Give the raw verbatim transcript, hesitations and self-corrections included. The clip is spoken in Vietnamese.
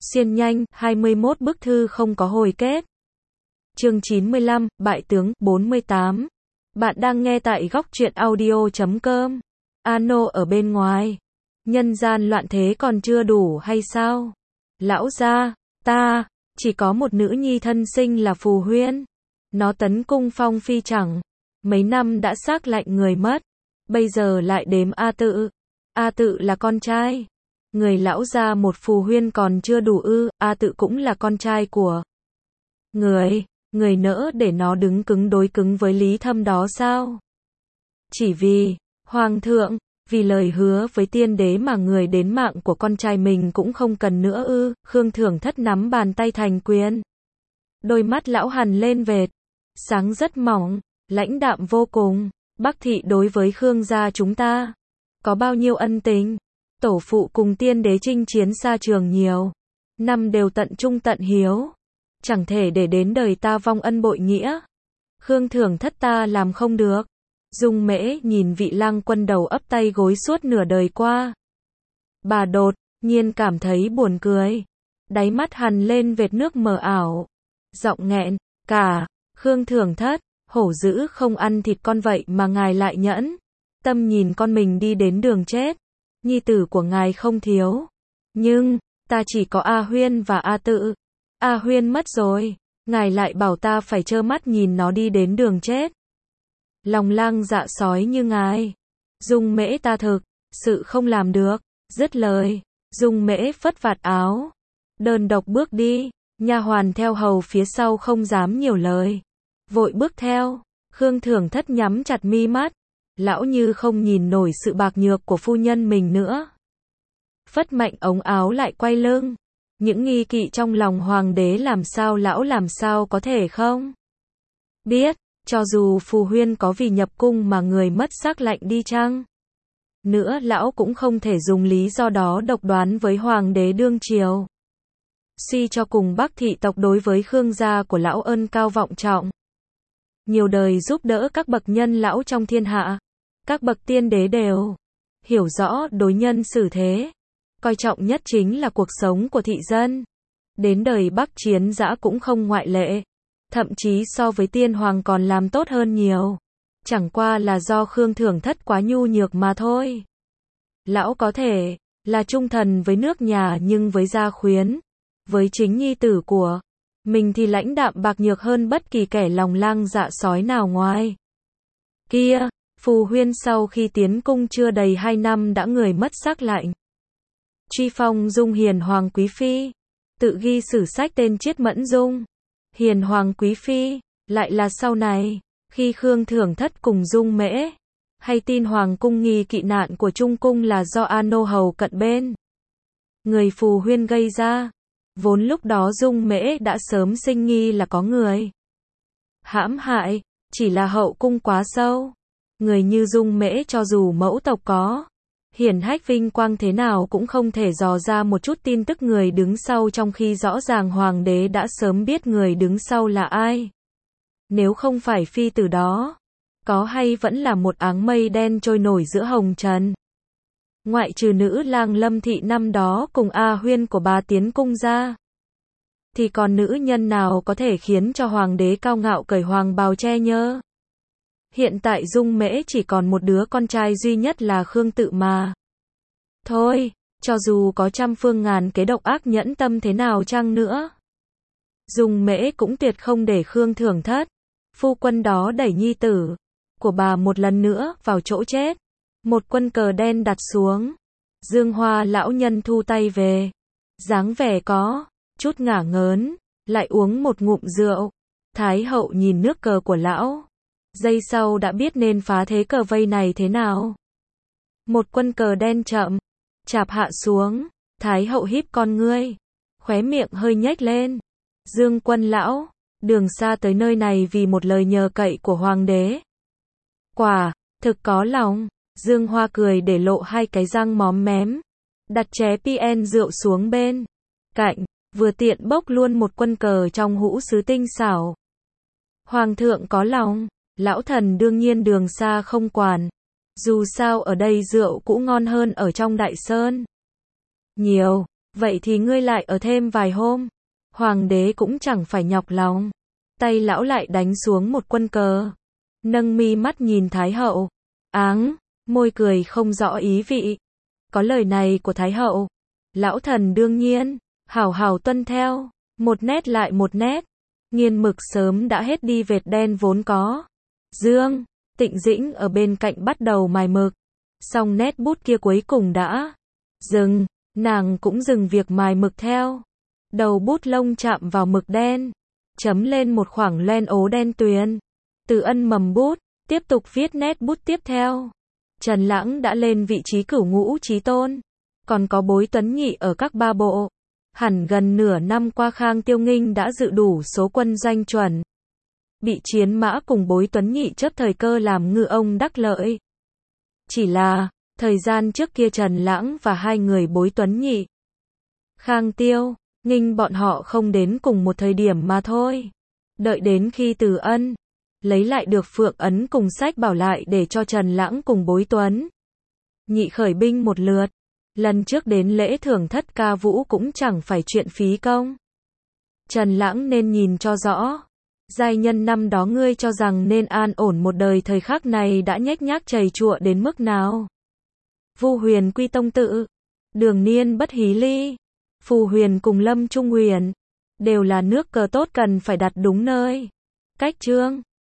Xiên nhanh, hai mươi mốt bức thư không có hồi kết. Chương chín mươi lăm, Bại tướng, bốn mươi tám. Bạn đang nghe tại góc truyện audio chấm com. Ano ở bên ngoài. Nhân gian loạn thế còn chưa đủ hay sao? Lão gia, ta, chỉ có một nữ nhi thân sinh là Phù Huyên. Nó tấn cung phong phi chẳng. Mấy năm đã xác lạnh người mất. Bây giờ lại đếm A Tự. A Tự là con trai. Người lão gia một Phù Huyên còn chưa đủ ư, A Tự cũng là con trai của người, người nỡ để nó đứng cứng đối cứng với Lý Thâm đó sao? Chỉ vì, Hoàng thượng, vì lời hứa với tiên đế mà người đến mạng của con trai mình cũng không cần nữa ư, Khương Thưởng Thất nắm bàn tay thành quyền. Đôi mắt lão hằn lên vệt, sáng rất mỏng, lãnh đạm vô cùng, Bắc thị đối với Khương gia chúng ta, có bao nhiêu ân tình. Tổ phụ cùng tiên đế chinh chiến xa trường nhiều năm đều tận trung tận hiếu, chẳng thể để đến đời ta vong ân bội nghĩa. Khương Thưởng Thất ta làm không được. Dung Mễ nhìn vị lang quân đầu ấp tay gối suốt nửa đời qua. Bà đột nhiên cảm thấy buồn cười, đáy mắt hằn lên vệt nước mờ ảo, giọng nghẹn, cả, Khương Thưởng Thất, hổ dữ không ăn thịt con vậy mà ngài lại nhẫn tâm nhìn con mình đi đến đường chết. Nhi tử của ngài không thiếu, nhưng ta chỉ có A Huyên và A Tự. A Huyên mất rồi, ngài lại bảo ta phải trơ mắt nhìn nó đi đến đường chết. Lòng lang dạ sói như ngài, Dung Mễ ta thực sự không làm được. Dứt lời, Dung Mễ phất vạt áo, đơn độc bước đi. Nha hoàn theo hầu phía sau không dám nhiều lời, vội bước theo. Khương Thưởng Thất nhắm chặt mi mắt, lão như không nhìn nổi sự bạc nhược của phu nhân mình nữa. Phất mạnh ống áo lại quay lưng. Những nghi kỵ trong lòng hoàng đế làm sao lão làm sao có thể không biết, cho dù Phù Huyên có vì nhập cung mà người mất xác lạnh đi chăng nữa, lão cũng không thể dùng lý do đó độc đoán với hoàng đế đương triều. Suy cho cùng Bắc thị tộc đối với Khương gia của lão ân cao vọng trọng, nhiều đời giúp đỡ các bậc nhân lão trong thiên hạ. Các bậc tiên đế đều hiểu rõ đối nhân xử thế, coi trọng nhất chính là cuộc sống của thị dân. Đến đời Bắc Chiến Dã cũng không ngoại lệ, thậm chí so với tiên hoàng còn làm tốt hơn nhiều. Chẳng qua là do Khương Thưởng Thất quá nhu nhược mà thôi. Lão có thể là trung thần với nước nhà, nhưng với gia khuyến, với chính nhi tử của mình thì lãnh đạm bạc nhược hơn bất kỳ kẻ lòng lang dạ sói nào ngoài kia. Phù Huyên sau khi tiến cung chưa đầy hai năm đã người mất xác lạnh, truy phong Dung Hiền Hoàng Quý Phi, tự ghi sử sách tên Chiết Mẫn Dung. Hiền Hoàng Quý Phi, lại là sau này, khi Khương Thưởng Thất cùng Dung Mễ, hay tin Hoàng cung nghi kỵ nạn của Trung cung là do Ano hầu cận bên người Phù Huyên gây ra. Vốn lúc đó Dung Mễ đã sớm sinh nghi là có người hãm hại, chỉ là hậu cung quá sâu. Người như Dung Mễ cho dù mẫu tộc có hiển hách vinh quang thế nào cũng không thể dò ra một chút tin tức người đứng sau, trong khi rõ ràng hoàng đế đã sớm biết người đứng sau là ai. Nếu không phải phi tử đó, có hay vẫn là một áng mây đen trôi nổi giữa hồng trần. Ngoại trừ nữ lang Lâm thị năm đó cùng A Huyên của bà tiến cung ra, thì còn nữ nhân nào có thể khiến cho hoàng đế cao ngạo cởi hoàng bào che nhơ. Hiện tại Dung Mễ chỉ còn một đứa con trai duy nhất là Khương Tự mà thôi, cho dù có trăm phương ngàn kế độc ác nhẫn tâm thế nào chăng nữa, Dung Mễ cũng tuyệt không để Khương Thưởng Thất, phu quân đó đẩy nhi tử của bà một lần nữa vào chỗ chết. Một quân cờ đen đặt xuống, Dương Hoa lão nhân thu tay về, dáng vẻ có chút ngả ngớn, lại uống một ngụm rượu. Thái hậu nhìn nước cờ của lão, giây sau đã biết nên phá thế cờ vây này thế nào. Một quân cờ đen chậm chạp hạ xuống, Thái hậu híp con ngươi, khóe miệng hơi nhếch lên. Dương quân lão, đường xa tới nơi này vì một lời nhờ cậy của hoàng đế, quả thực có lòng. Dương Hoa cười để lộ hai cái răng móm mém, đặt ché pien rượu xuống bên cạnh, vừa tiện bốc luôn một quân cờ trong hũ sứ tinh xảo. Hoàng thượng có lòng, lão thần đương nhiên đường xa không quản. Dù sao ở đây rượu cũng ngon hơn ở trong Đại Sơn nhiều. Vậy thì ngươi lại ở thêm vài hôm. Hoàng đế cũng chẳng phải nhọc lòng. Tay lão lại đánh xuống một quân cờ. Nâng mi mắt nhìn Thái hậu. Áng, môi cười không rõ ý vị. Có lời này của Thái hậu, lão thần đương nhiên, hảo hảo tuân theo. Một nét lại một nét. Nghiên mực sớm đã hết đi vệt đen vốn có. Dương, Tịnh Dĩnh ở bên cạnh bắt đầu mài mực. Xong nét bút kia cuối cùng đã dừng, nàng cũng dừng việc mài mực theo. Đầu bút lông chạm vào mực đen, chấm lên một khoảng loen ố đen tuyền. Từ Ân mầm bút, tiếp tục viết nét bút tiếp theo. Trần Lãng đã lên vị trí cửu ngũ chí tôn, còn có Bối Tuấn Nhị ở các ba bộ. Hẳn gần nửa năm qua Khang Tiêu Nghinh đã dự đủ số quân doanh chuẩn. Bị Chiến Mã cùng Bối Tuấn Nhị chớp thời cơ làm ngư ông đắc lợi. Chỉ là, thời gian trước kia Trần Lãng và hai người Bối Tuấn Nhị, Khang Tiêu Nghinh bọn họ không đến cùng một thời điểm mà thôi. Đợi đến khi Từ Ân lấy lại được Phượng Ấn cùng sách bảo lại để cho Trần Lãng cùng Bối Tuấn Nhị khởi binh một lượt. Lần trước đến lễ thưởng thất ca vũ cũng chẳng phải chuyện phí công. Trần Lãng nên nhìn cho rõ. Giai nhân năm đó ngươi cho rằng nên an ổn một đời, thời khắc này đã nhếch nhác chầy chụa đến mức nào. Vu Huyền quy tông tự, Đường Niên bất hí ly, Phù Huyền cùng Lâm Trung Huyền, đều là nước cờ tốt cần phải đặt đúng nơi. Cách chương